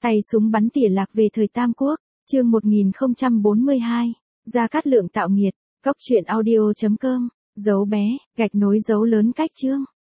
Tay súng bắn tỉa lạc về thời Tam Quốc, chương 1042, Gia Cát Lượng tạo nghiệt, góc truyện audio.com, dấu bé, gạch nối dấu lớn cách chương.